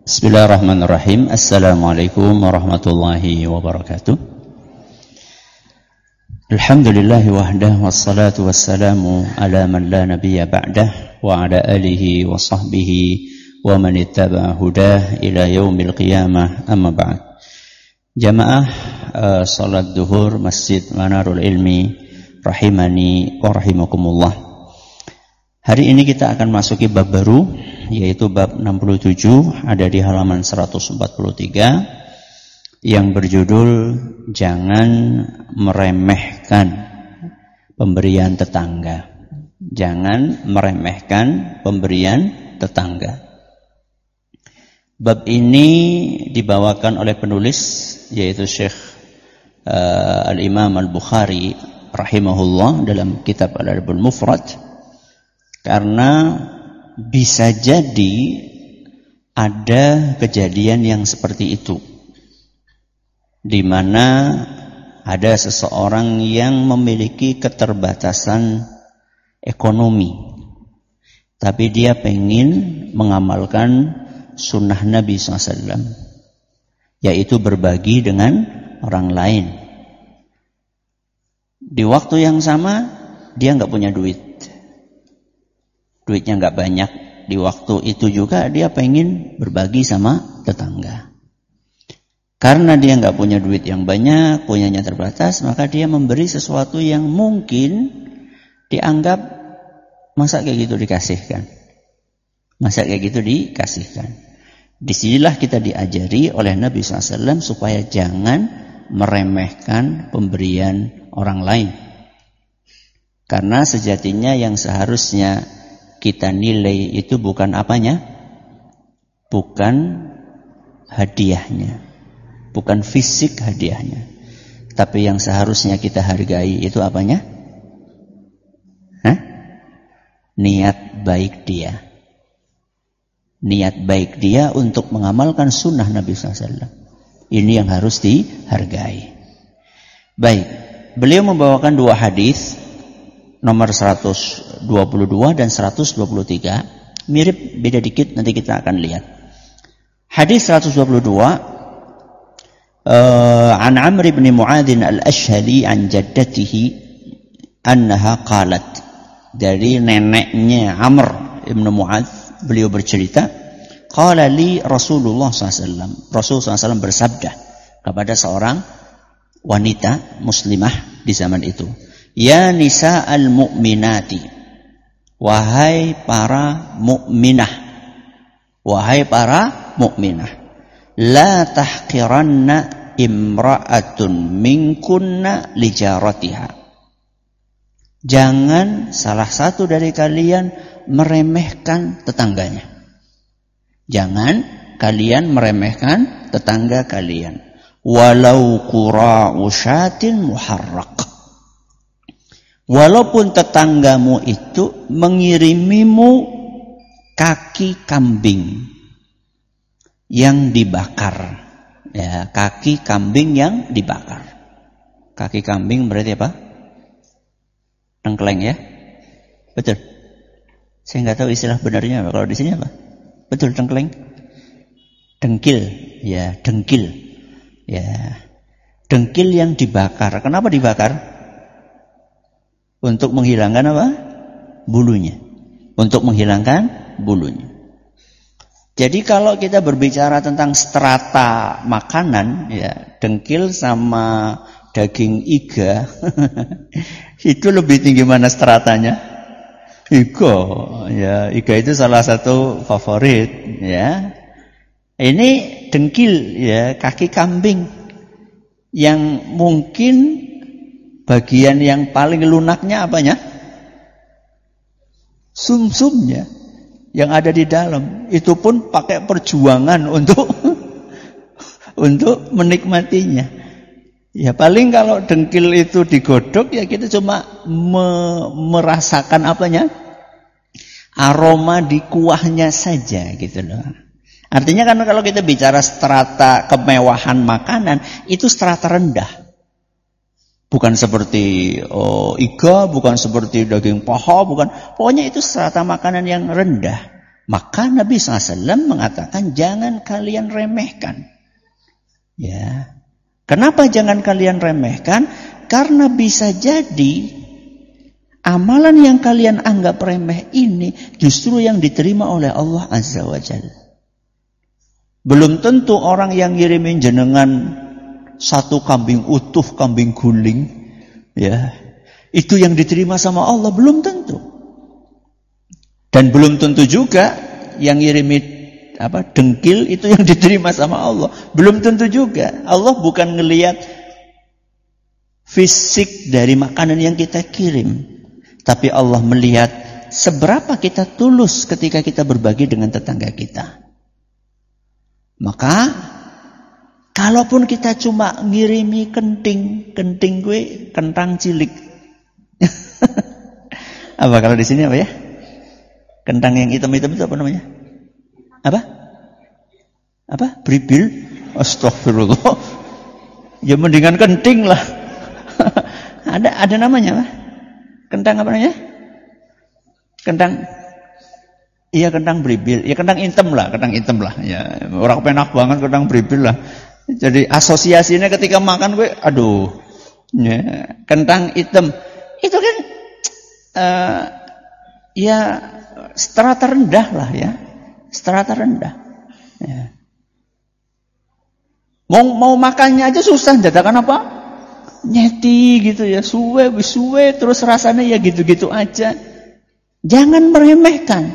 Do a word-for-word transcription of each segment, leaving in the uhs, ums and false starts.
Bismillahirrahmanirrahim. Assalamualaikum warahmatullahi wabarakatuh. Alhamdulillahi wahdah wassalatu wassalamu ala man la nabiyya ba'dah wa ala alihi wa sahbihi wa man ittaba'a hudah ila yaumil qiyamah, amma ba'd. Jamaah uh, salat duhur Masjid Manarul Ilmi rahimani wa rahimakumullah. Hari ini kita akan masuki bab baru, yaitu bab enam puluh tujuh, ada di halaman seratus empat puluh tiga, yang berjudul Jangan Meremehkan Pemberian Tetangga. Jangan meremehkan pemberian tetangga. Bab ini dibawakan oleh penulis, yaitu Syekh uh, Al-Imam Al-Bukhari rahimahullah dalam kitab Al-Adabul Mufrad, karena bisa jadi ada kejadian yang seperti itu, di mana ada seseorang yang memiliki keterbatasan ekonomi, tapi dia pengen mengamalkan sunnah Nabi shallallahu alaihi wasallam, yaitu berbagi dengan orang lain. Di waktu yang sama dia nggak punya duit, duitnya nggak banyak. Di waktu itu juga dia pengen berbagi sama tetangga. Karena dia nggak punya duit yang banyak, punyanya terbatas, maka dia memberi sesuatu yang mungkin dianggap masa kayak gitu dikasihkan, masa kayak gitu dikasihkan. Disinilah kita diajari oleh Nabi shallallahu alaihi wasallam supaya jangan meremehkan pemberian orang lain. Karena sejatinya yang seharusnya kita nilai itu bukan apanya, bukan hadiahnya, bukan fisik hadiahnya, tapi yang seharusnya kita hargai itu apanya? Hah? Niat baik dia, niat baik dia untuk mengamalkan sunnah Nabi shallallahu alaihi wasallam. Ini yang harus dihargai. Baik, beliau membawakan dua hadis, nomor seratus dua puluh dua dan seratus dua puluh tiga, mirip, beda dikit, nanti kita akan lihat. Hadis seratus dua puluh dua, uh, an Amr bin Mu'adz al-Ashhali an jaddatihi annaha qalat, dari neneknya Amr bin Mu'adz, beliau bercerita, qala li Rasulullah shallallahu alaihi wasallam, Rasul shallallahu alaihi wasallam bersabda kepada seorang wanita muslimah di zaman itu, ya nisa al-mu'minati, wahai para mukminah, wahai para mukminah, la tahqiranna imra'atun minkunna lijaratiha, jangan salah satu dari kalian meremehkan tetangganya. Jangan kalian meremehkan tetangga kalian, walau qura'u syatin muharraq, walaupun tetanggamu itu mengirimimu kaki kambing yang dibakar. Ya, kaki kambing yang dibakar. Kaki kambing berarti apa? Tengkleng ya? Betul. Saya nggak tahu istilah benarnya apa. Kalau di sini apa? Betul, tengkleng. Dengkil, ya, dengkil. Ya. Dengkil yang dibakar. Kenapa dibakar? Untuk menghilangkan apa? Bulunya. Untuk menghilangkan bulunya. Jadi kalau kita berbicara tentang strata makanan, ya, dengkil sama daging iga, itu lebih tinggi mana stratanya? Iga, ya, iga itu salah satu favorit, ya. Ini dengkil, ya, kaki kambing yang mungkin bagian yang paling lunaknya apanya? Sumsumnya yang ada di dalam. Itu pun pakai perjuangan untuk untuk menikmatinya. Ya paling kalau dengkil itu digodok, ya kita cuma me- merasakan apanya? Aroma di kuahnya saja gitu loh. Artinya kan kalau kita bicara strata kemewahan makanan, itu strata rendah. Bukan seperti oh, iga, bukan seperti daging paha, bukan. Pokoknya itu strata makanan yang rendah. Maka Nabi shallallahu alaihi wasallam mengatakan jangan kalian remehkan. Ya. Kenapa jangan kalian remehkan? Karena bisa jadi amalan yang kalian anggap remeh ini justru yang diterima oleh Allah Azza wa Jalla. Belum tentu orang yang ngirimin jenengan satu kambing utuh, kambing guling, ya, itu yang diterima sama Allah, belum tentu. Dan belum tentu juga yang ngirimin apa dengkil itu yang diterima sama Allah, belum tentu juga. Allah bukan ngelihat fisik dari makanan yang kita kirim, tapi Allah melihat seberapa kita tulus ketika kita berbagi dengan tetangga kita. Maka kalaupun kita cuma ngirimi kenting, kenting gue kentang cilik. Apa kalau di sini apa ya? Kentang yang hitam-hitam itu apa namanya? Apa? Apa? Bribil? Astagfirullah. Ya mendingan kenting lah. ada ada namanya apa? Kentang apa namanya? Kentang. Iya kentang bribil. Ya kentang hitam lah, kentang hitam lah. Ya orang penak banget kentang bribil lah. Jadi asosiasinya ketika makan gue, aduh. Ya, kentang hitam. Itu kan uh, ya strata rendah lah ya. Strata rendah. Ya. Mau mau makannya aja susah, dadakan apa? Nyeti gitu ya, suwe suwe terus rasanya ya gitu-gitu aja. Jangan meremehkan.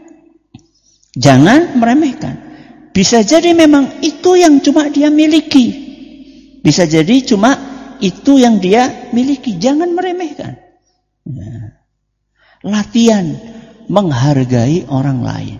Jangan meremehkan. Bisa jadi memang itu yang cuma dia miliki. Bisa jadi cuma itu yang dia miliki. Jangan meremehkan. Ya. Latihan menghargai orang lain.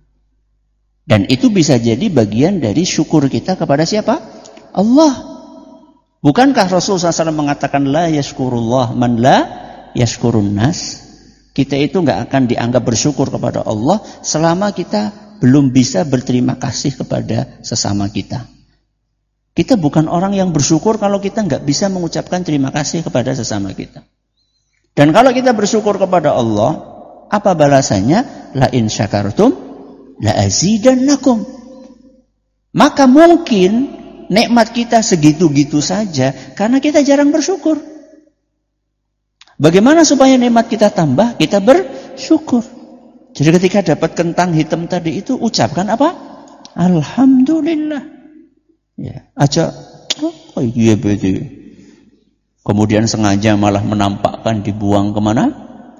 Dan itu bisa jadi bagian dari syukur kita kepada siapa? Allah. Bukankah Rasulullah shallallahu alaihi wasallam mengatakan la yashkurullah man la yashkurun nas? Kita itu nggak akan dianggap bersyukur kepada Allah selama kita belum bisa berterima kasih kepada sesama kita. Kita bukan orang yang bersyukur kalau kita nggak bisa mengucapkan terima kasih kepada sesama kita. Dan kalau kita bersyukur kepada Allah, apa balasannya? La in syakartum la azidannakum. Maka mungkin nikmat kita segitu-gitu saja karena kita jarang bersyukur. Bagaimana supaya nikmat kita tambah? Kita bersyukur. Jadi ketika dapat kentang hitam tadi itu ucapkan apa? Alhamdulillah. Ya, aja oh iya betul. Kemudian sengaja malah menampakkan dibuang kemana?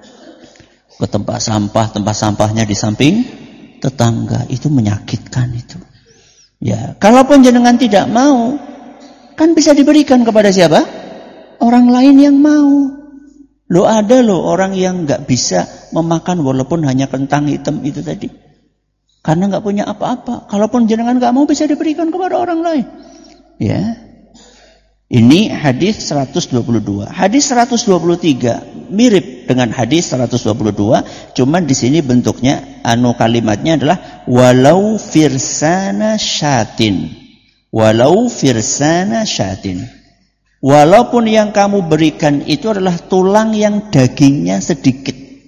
Ke tempat sampah, tempat sampahnya di samping tetangga. Itu menyakitkan itu. Ya, kalaupun jenengan tidak mau, kan bisa diberikan kepada siapa? Orang lain yang mau. Loh ada loh orang yang nggak bisa memakan walaupun hanya kentang hitam itu tadi. Karena nggak punya apa-apa. Kalaupun jenengan nggak mau bisa diberikan kepada orang lain. Ya. Ini hadis seratus dua puluh dua. Hadis seratus dua puluh tiga mirip dengan hadis seratus dua puluh dua, cuman di sini bentuknya anu kalimatnya adalah walau firsana syatin. Walau firsana syatin. Walaupun yang kamu berikan itu adalah tulang yang dagingnya sedikit.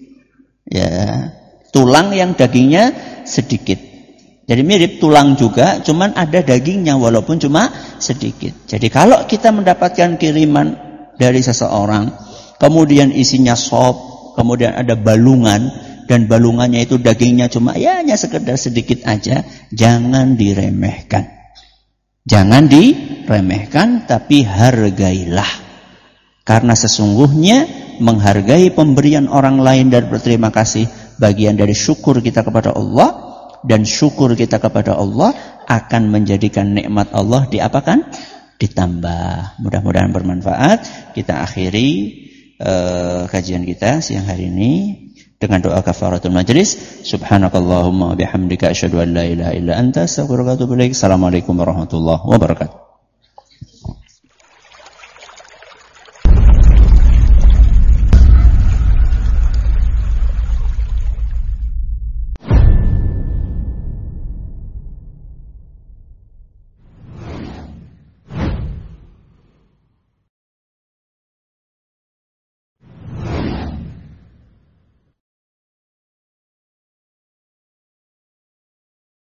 Ya, tulang yang dagingnya sedikit. Jadi mirip tulang juga, cuman ada dagingnya walaupun cuma sedikit. Jadi kalau kita mendapatkan kiriman dari seseorang, kemudian isinya sop, kemudian ada balungan, dan balungannya itu dagingnya cuma ya hanya sekedar sedikit aja, jangan diremehkan. Jangan diremehkan, tapi hargailah. Karena sesungguhnya menghargai pemberian orang lain dan berterima kasih bagian dari syukur kita kepada Allah. Dan syukur kita kepada Allah akan menjadikan nikmat Allah diapakan? Ditambah. Mudah-mudahan bermanfaat. Kita akhiri uh, kajian kita siang hari ini dengan doa kafaratul majlis. Subhanakallahumma bihamdika asyhadu an la ilaha illa anta astaghfiruka wa atubu ilaik. Assalamualaikum warahmatullahi wabarakatuh.